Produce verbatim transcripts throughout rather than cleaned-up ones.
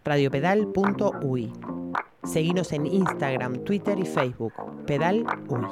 radiopedal punto uy. Seguinos en Instagram, Twitter y Facebook, Pedal Uy.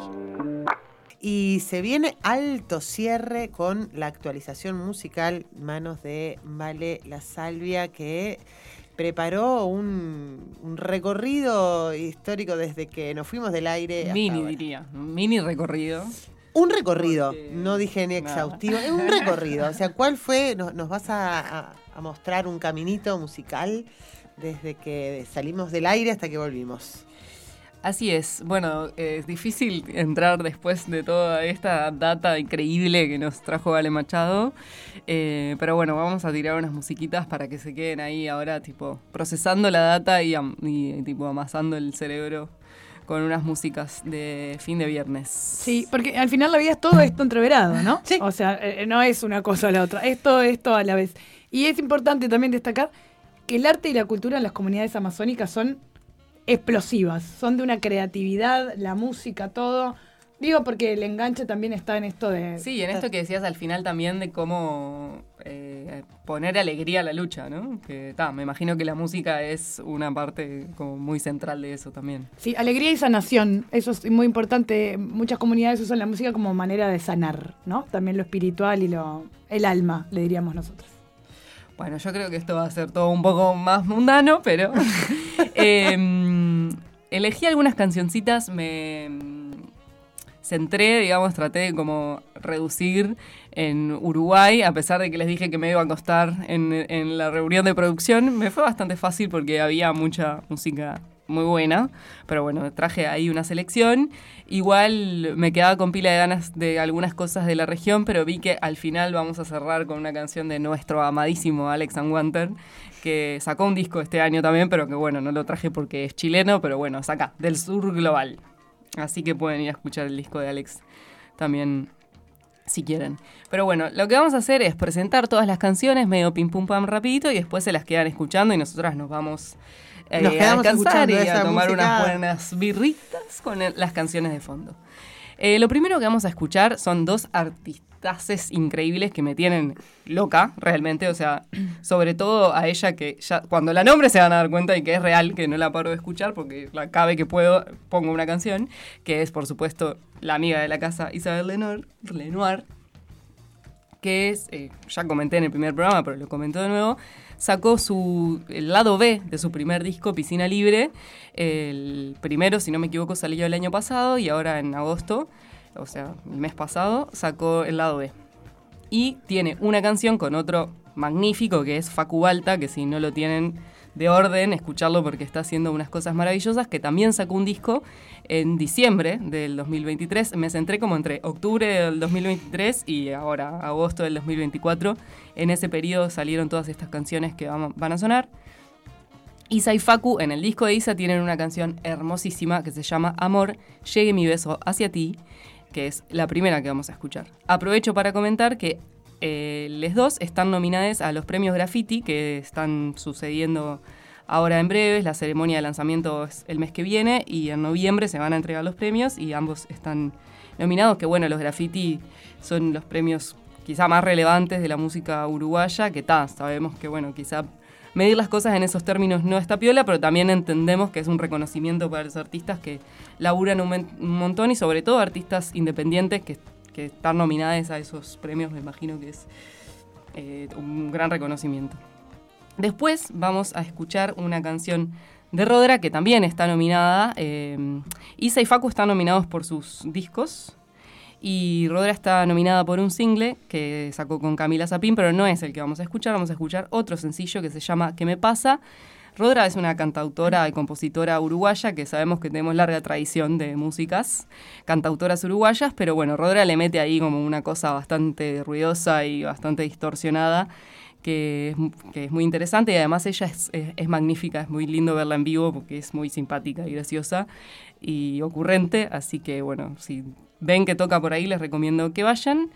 Y se viene alto cierre con la actualización musical, manos de Vale La Salvia, que preparó un, un recorrido histórico desde que nos fuimos del aire hasta Mini, ahora. diría, un mini recorrido. Un recorrido, Porque... no dije ni exhaustivo, es un recorrido. O sea, ¿cuál fue? Nos, nos vas a, a, a mostrar un caminito musical desde que salimos del aire hasta que volvimos. Así es. Bueno, es difícil entrar después de toda esta data increíble que nos trajo Vale Machado. Eh, pero bueno, vamos a tirar unas musiquitas para que se queden ahí ahora, tipo, procesando la data y, y tipo, amasando el cerebro con unas músicas de fin de viernes. Sí, porque al final la vida es todo esto entreverado, ¿no? Sí. O sea, eh, no es una cosa o la otra, es todo esto a la vez. Y es importante también destacar que el arte y la cultura en las comunidades amazónicas son explosivas, son de una creatividad, la música, todo. Digo porque el enganche también está en esto de... Sí, en esto que decías al final también de cómo eh, poner alegría a la lucha, ¿no? Que ta, me imagino que la música es una parte como muy central de eso también. Sí, alegría y sanación, eso es muy importante. Muchas comunidades usan la música como manera de sanar, ¿no? También lo espiritual y lo el alma, le diríamos nosotros. Bueno, yo creo que esto va a ser todo un poco más mundano, pero eh, elegí algunas cancioncitas, me centré, digamos, traté de como reducir en Uruguay, a pesar de que les dije que me iba a costar en, en la reunión de producción. Me fue bastante fácil porque había mucha música muy buena, pero bueno, traje ahí una selección. Igual me quedaba con pila de ganas de algunas cosas de la región, pero vi que al final vamos a cerrar con una canción de nuestro amadísimo Alex Anwandter, que sacó un disco este año también, pero que bueno, no lo traje porque es chileno, pero bueno, saca, del sur global. Así que pueden ir a escuchar el disco de Alex también si quieren. Pero bueno, lo que vamos a hacer es presentar todas las canciones medio pim pum pam rapidito y después se las quedan escuchando y nosotras nos vamos eh, nos a descansar y a tomar música. unas buenas birritas con el, las canciones de fondo. Eh, lo primero que vamos a escuchar son dos artistaces increíbles que me tienen loca, realmente. O sea, sobre todo a ella que ya cuando la nombre se van a dar cuenta de que es real, que no la paro de escuchar porque la cabe que puedo pongo una canción, que es, por supuesto, la amiga de la casa Isabel Lenoir, Lenoir que es, eh, ya comenté en el primer programa, pero lo comento de nuevo, sacó su, el lado B de su primer disco, Piscina Libre. El primero, si no me equivoco, salió el año pasado y ahora en agosto, o sea, el mes pasado, sacó el lado B. Y tiene una canción con otro magnífico que es Facu Balta, que si no lo tienen de orden, escucharlo porque está haciendo unas cosas maravillosas, que también sacó un disco en diciembre del dos mil veintitrés. Me centré como entre octubre del dos mil veintitrés y ahora agosto del dos mil veinticuatro. En ese periodo salieron todas estas canciones que van a sonar. Isa y Facu en el disco de Isa tienen una canción hermosísima que se llama Amor, llegue mi beso hacia ti, que es la primera que vamos a escuchar. Aprovecho para comentar que Eh, les dos están nominadas a los premios Graffiti que están sucediendo ahora en breves. La ceremonia de lanzamiento es el mes que viene y en noviembre se van a entregar los premios y ambos están nominados, que bueno, los Graffiti son los premios quizá más relevantes de la música uruguaya, que ta, sabemos que bueno, quizá medir las cosas en esos términos no está piola, pero también entendemos que es un reconocimiento para los artistas que laburan un, men- un montón y sobre todo artistas independientes que que están nominadas a esos premios, me imagino que es eh, un gran reconocimiento. Después vamos a escuchar una canción de Rodra que también está nominada. Eh, Isa y Facu están nominados por sus discos y Rodra está nominada por un single que sacó con Camila Zapín, pero no es el que vamos a escuchar. Vamos a escuchar otro sencillo que se llama ¿Qué me pasa? Rodra es una cantautora y compositora uruguaya que sabemos que tenemos larga tradición de músicas, cantautoras uruguayas, pero bueno, Rodra le mete ahí como una cosa bastante ruidosa y bastante distorsionada, que es, que es muy interesante y además ella es, es, es magnífica, es muy lindo verla en vivo porque es muy simpática y graciosa y ocurrente, así que bueno, si ven que toca por ahí les recomiendo que vayan.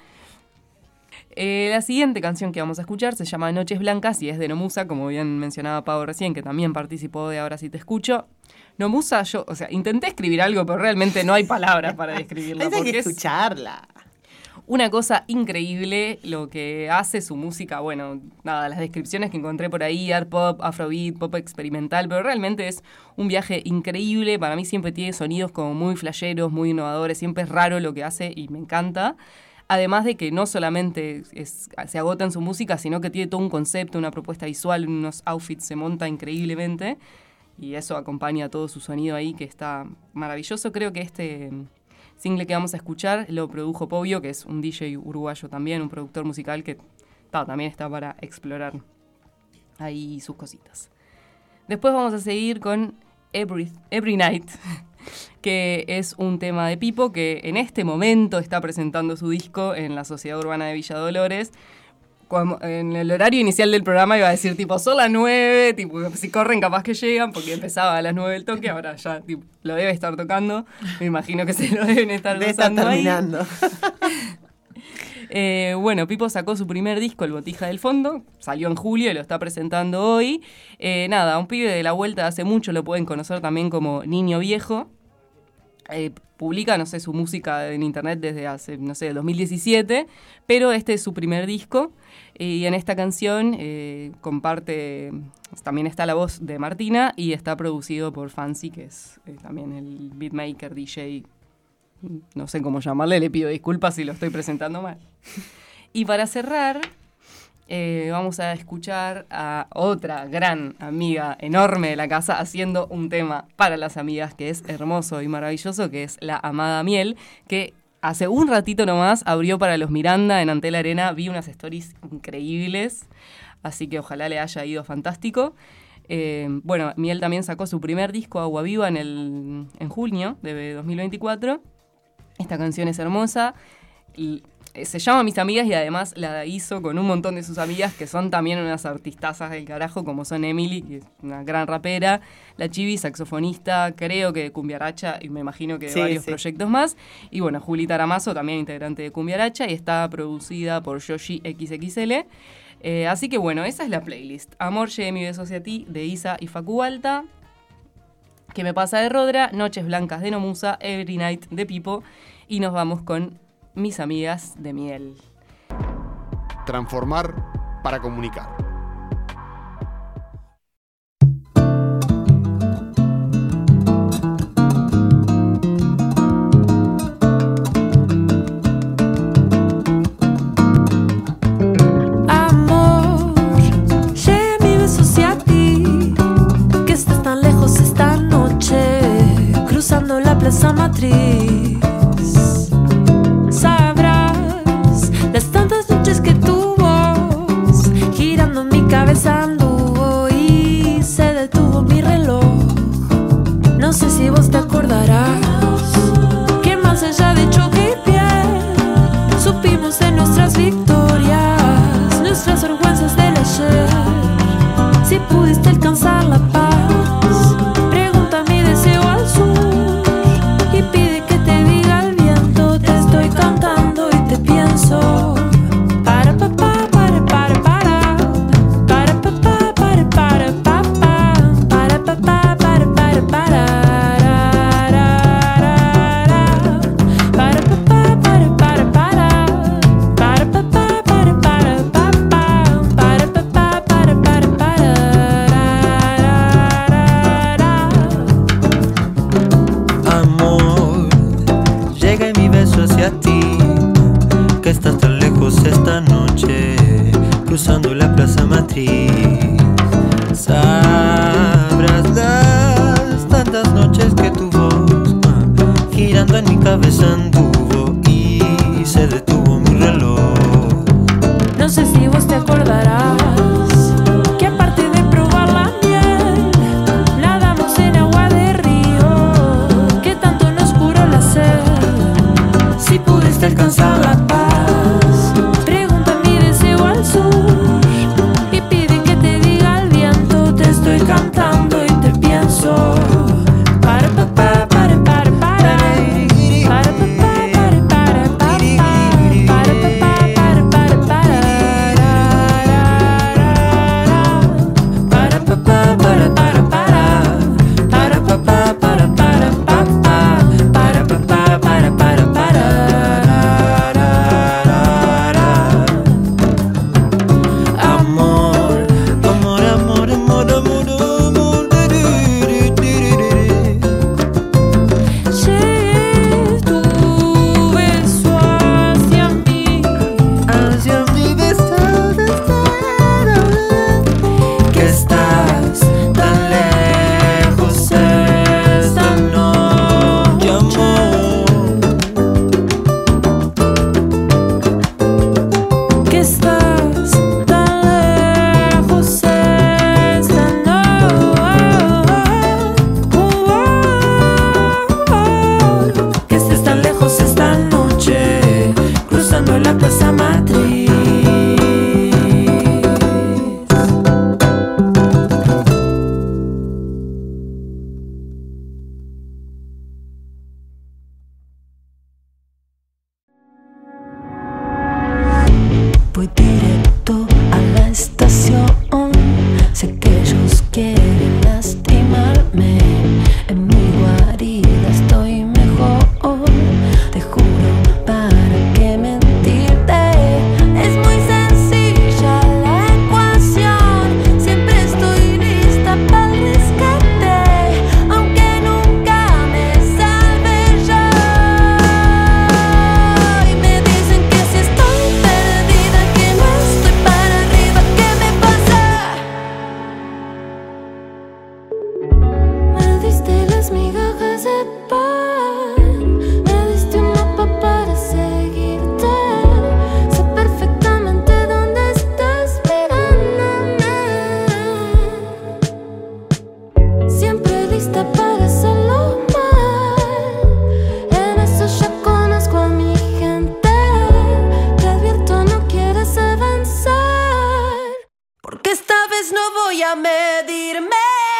Eh, la siguiente canción que vamos a escuchar se llama Noches Blancas y es de Nomusa, como bien mencionaba Pau recién, que también participó de Ahora sí te escucho. Nomusa, yo, o sea, intenté escribir algo, pero realmente no hay palabras para describirla. Hay que escucharla. Una cosa increíble lo que hace su música, bueno, nada, las descripciones que encontré por ahí, art pop, afrobeat, pop experimental, pero realmente es un viaje increíble. Para mí siempre tiene sonidos como muy flasheros, muy innovadores, siempre es raro lo que hace y me encanta. Además de que no solamente es, se agota en su música, sino que tiene todo un concepto, una propuesta visual, unos outfits, se monta increíblemente y eso acompaña todo su sonido ahí que está maravilloso. Creo que este single que vamos a escuchar lo produjo Pobbio, que es un D J uruguayo también, un productor musical que ta, también está para explorar ahí sus cositas. Después vamos a seguir con Every, Every Night, que es un tema de Pipo que en este momento está presentando su disco en la Sociedad Urbana de Villa Dolores. Cuando, en el horario inicial del programa iba a decir, tipo, son las nueve, tipo, si corren capaz que llegan, porque empezaba a las nueve el toque, ahora ya tipo, lo debe estar tocando. Me imagino que se lo deben estar debe estar terminando. eh, bueno, Pipo sacó su primer disco, El Botija del Fondo, salió en julio y lo está presentando hoy. Eh, nada, un pibe de la vuelta de hace mucho, lo pueden conocer también como Niño Viejo. Eh, publica, no sé, su música en internet desde hace, no sé, dos mil diecisiete, pero este es su primer disco y en esta canción eh, comparte, también está la voz de Martina y está producido por Fancy, que es eh, también el beatmaker, D J, no sé cómo llamarle, le pido disculpas si lo estoy presentando mal. Y para cerrar, eh, vamos a escuchar a otra gran amiga enorme de la casa haciendo un tema para las amigas que es hermoso y maravilloso, que es La Amada Miel, que hace un ratito nomás abrió para los Miranda en Antel Arena. Vi unas stories increíbles, así que ojalá le haya ido fantástico. Eh, bueno, Miel también sacó su primer disco, Agua Viva, en, el, en junio de dos mil veinticuatro. Esta canción es hermosa y se llama Mis Amigas y además la hizo con un montón de sus amigas que son también unas artistazas del carajo, como son Emily, que es una gran rapera, la Chibi, saxofonista, creo que de Cumbiaracha y me imagino que de sí, varios sí. proyectos más. Y bueno, Julita Aramazo, también integrante de Cumbiaracha, y está producida por Yoshi equis equis ele. Eh, así que bueno, esa es la playlist. Amor, llegué mi beso hacia ti, de Isa y Facu Alta. ¿Qué me pasa de Rodra? Noches blancas de Nomusa, Every Night de Pipo. Y nos vamos con Mis Amigas de Miel. Transformar para comunicar. Amor, lleve mi beso hacia ti, que estás tan lejos esta noche, cruzando la plaza matriz. Anduvo y se detuvo mi reloj. No sé si vos te acordarás que más allá de choque y piel supimos de nuestras victorias, nuestras vergüenzas del ayer. Si pudiste alcanzar la paz, pregunta mi deseo al sur y pide que te diga al viento. Te estoy cantando y te pienso. Para papá. par. Me diste un mapa para seguirte. Sé perfectamente dónde estás mirándome. Siempre lista para hacerlo mal. En eso ya conozco a mi gente. Te advierto, no quieres avanzar, porque esta vez no voy a medirme.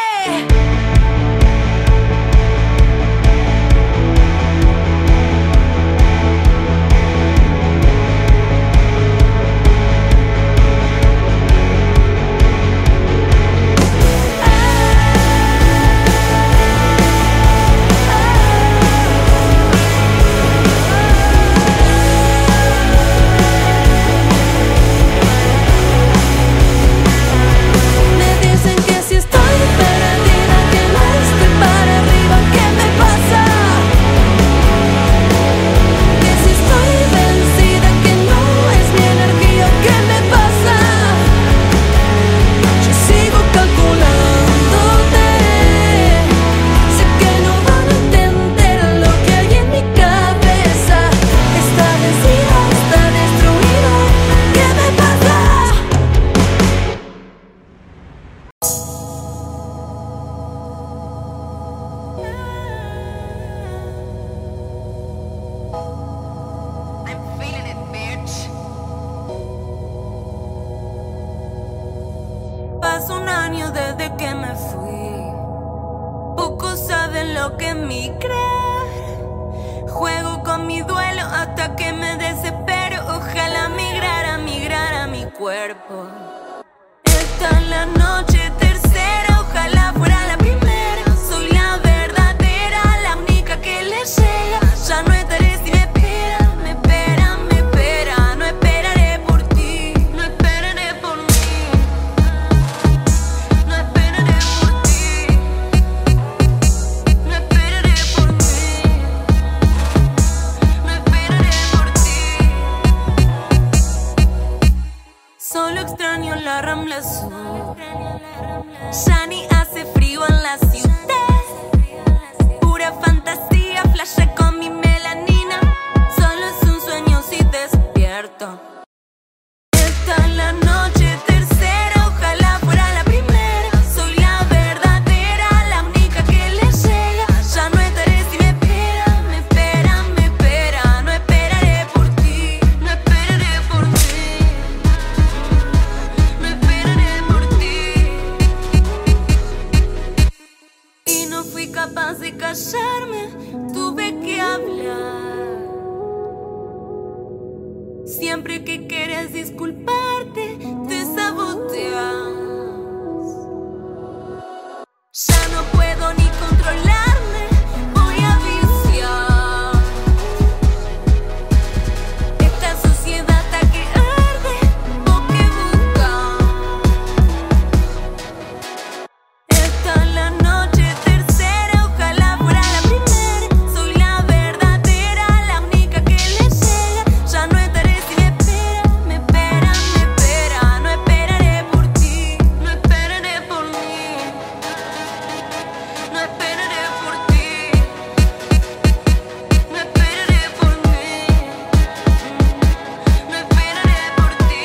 Me dicen que si estoy perdida, que no estoy para arriba, ¿qué me pasa? Que si estoy vencida, que no es mi energía, ¿qué me pasa? Yo sigo calculándote. Sé que no van a entender lo que hay en mi cabeza. Está vencida, está destruida, ¿qué me pasa? I'm feeling it, bitch. Pasa un año desde que me fui. Pocos saben lo que es mi creer. Juego con mi duelo hasta que me desespero. Ojalá migrara, migrara mi cuerpo. Esta es la noche tercera, ojalá fuera la primera. Soy la verdadera, la única que le llega. Ya no estaré si me espera, me espera, me espera. No esperaré por ti, no esperaré por mí. No esperaré por ti, no esperaré por mí. No esperaré por ti. Solo extraño la Rambla Sur. Ya ni hace frío en la ciudad. Pura fantasía, flashe con mi melanina. Solo es un sueño si despierto. Esta es la noche tercera, ojalá fuera la primera. Soy la verdadera, la única que le llega. Ya no estaré si me espera, me espera, me espera. No esperaré por ti, no esperaré por mí. No esperaré por ti. Y no fui capaz de callarme, tuve que hablar. Siempre que quieres disculparte, te saboteas. Ya no puedo ni controlarme, voy a viciar. Esta sociedad hasta que arde, o que busca. Esta es la noche tercera, ojalá fuera la primera. Soy la verdadera, la única que le llega. Ya no estaré si me espera, me espera, me espera. No esperaré por ti, no esperaré por mí. No esperaré por ti, no esperaré por mí. No esperaré por ti.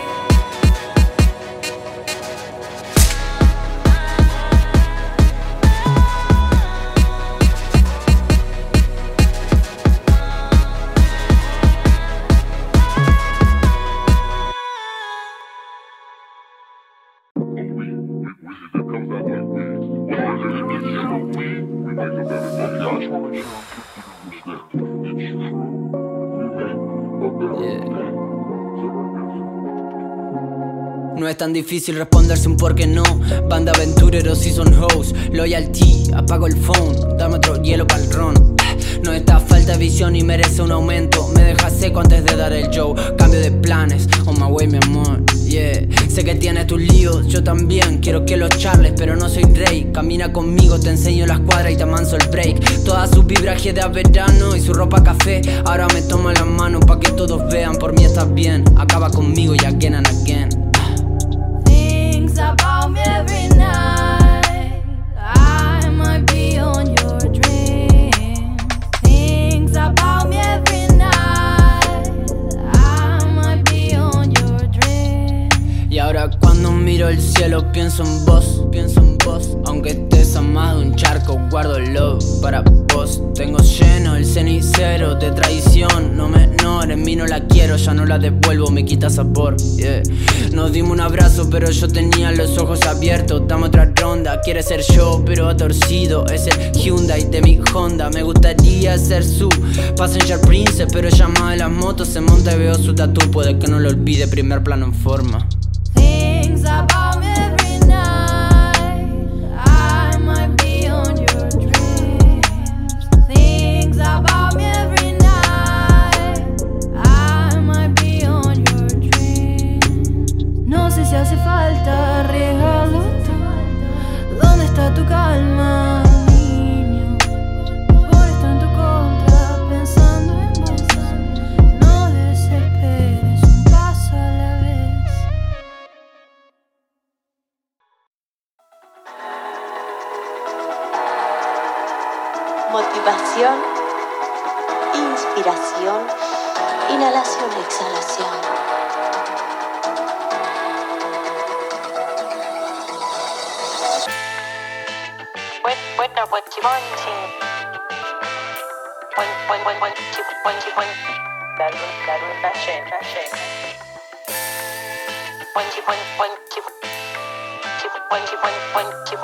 No es tan difícil responderse un por qué no. Banda aventureros y son hoes. Loyalty, apago el phone. Dame otro hielo pa'l ron. No está falta de visión y merece un aumento. Me deja seco antes de dar el show. Cambio de planes, on my way mi amor. Yeah, sé que tienes tus líos, yo también. Quiero que los charles, pero no soy rey. Camina conmigo, te enseño las cuadras y te amanso el break. Toda su vibraje de verano y su ropa café. Ahora me toma la mano pa' que todos vean. Por mí estás bien, acaba conmigo y again and again. Things about me every night. I might be on your dream. para vos. Tengo lleno el cenicero de traición. No me ignores, mí no la quiero, ya no la devuelvo, me quita sabor, yeah. Nos dimos un abrazo, pero yo tenía los ojos abiertos. Dame otra ronda, quiere ser yo, pero ha torcido. Es el Hyundai de mi Honda. Me gustaría ser su passenger princess, pero llama de las motos, se monta y veo su tatu. Puede que no lo olvide, primer plano en forma. Things about me every night. I might be on your dreams. Things about me every night. I might be on your dreams. No sé si hace falta arriesgarlo todo. ¿Dónde está tu calma, niño? Por estar en tu contra, pensando en vos. No desesperes, un paso a la vez. Motivación, inspiración, inhalación, exhalación. When, when, when you want to. When, when, when, when you, when you, when. La luna, la luna llena, llena. When you, when, when you. When you, when, when you.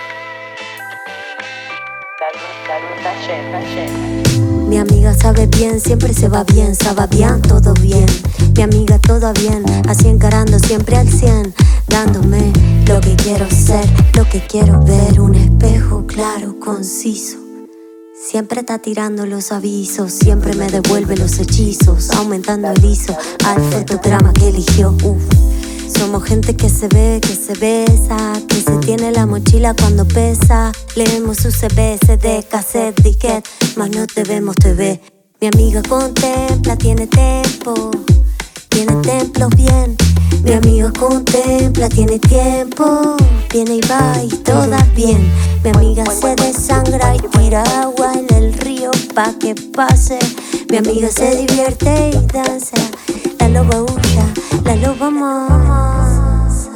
La luna, la luna llena, llena. Mi amiga sabe bien, siempre se va bien, sabe bien, todo bien. Mi amiga todo bien, así encarando siempre al cien. Dándome lo que quiero ser, lo que quiero ver. Un espejo claro, conciso. Siempre está tirando los avisos, siempre me devuelve los hechizos. Aumentando el ISO al fotograma que eligió. Uf. Somos gente que se ve, que se besa, que se tiene la mochila cuando pesa. Leemos su C B, C D, cassette, disquete, mas no te vemos, te ve. Mi amiga contempla, tiene tempo, tiene templos bien. Mi amiga contempla, tiene tiempo, viene y va y todas bien. Mi amiga se desangra y tira agua en el río pa' que pase. Mi amiga se divierte y danza, la loba huya, la loba mansa.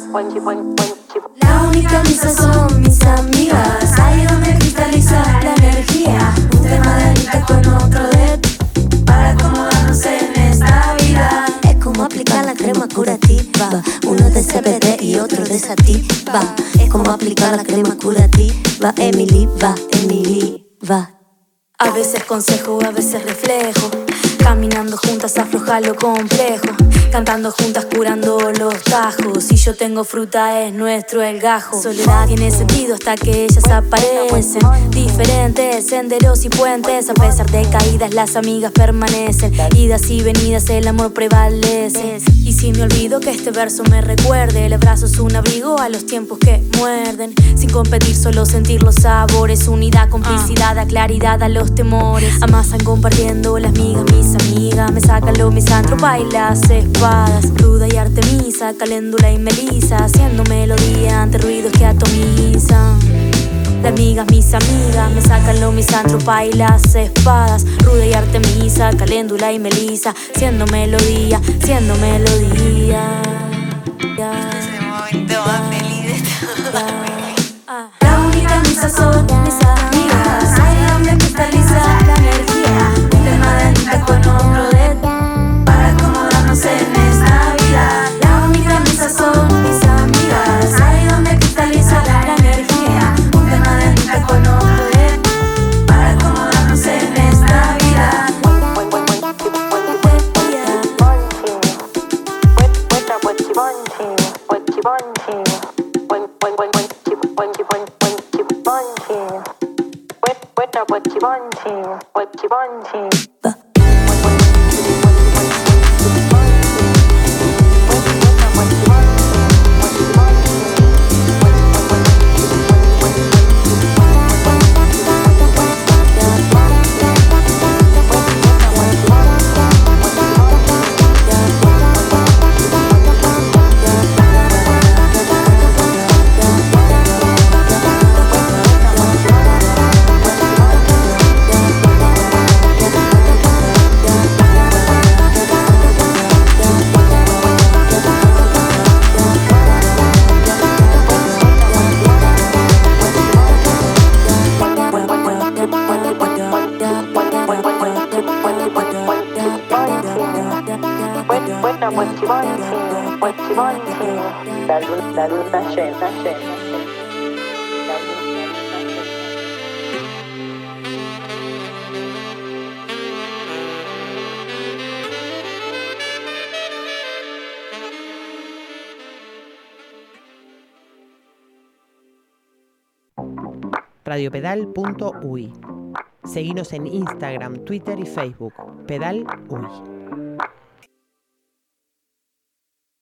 La única misa son mis amigas, ahí donde cristaliza la energía. Un tema de Anita con otro de para acomodarnos en esta vida. Es como aplicar la crema curativa, uno de C B D y otro de sativa. Es como aplicar la crema curativa. Emily va, Emily va. A veces consejo, a veces reflejo. Caminando juntas afloja lo complejo. Cantando juntas curando los tajos. Si yo tengo fruta es nuestro el gajo. Soledad tiene sentido hasta que ellas aparecen. Diferentes senderos y puentes. A pesar de caídas las amigas permanecen. Idas y venidas el amor prevalece. Y si me olvido que este verso me recuerde, el abrazo es un abrigo a los tiempos que muerden. Sin competir solo sentir los sabores. Unidad, complicidad, da claridad a los temores. Amasan compartiendo las migas, mis amigas. Me sacan lo misántropa y las espadas. Ruda y Artemisa, caléndula y melisa. Haciendo melodía ante ruidos que atomizan. Las migas, mis amigas. Me sacan lo misántropa y las espadas. Ruda y Artemisa, caléndula y melisa. Siendo melodía, siendo melodía. Es el momento más feliz de toda mi vida. La única misa son mis amigas. Ahí donde cristaliza la energía. Un tema de Anita con otro de para acomodarnos en esta vida. La única misa son mis amigas. Ahí donde cristaliza la energía. Un tema de Anita con otro de para acomodarnos en esta vida. What you want, what you want, La luna, la luna llena, llena. radiopedal punto uy. Seguinos en Instagram, Twitter y Facebook. Pedal Uy.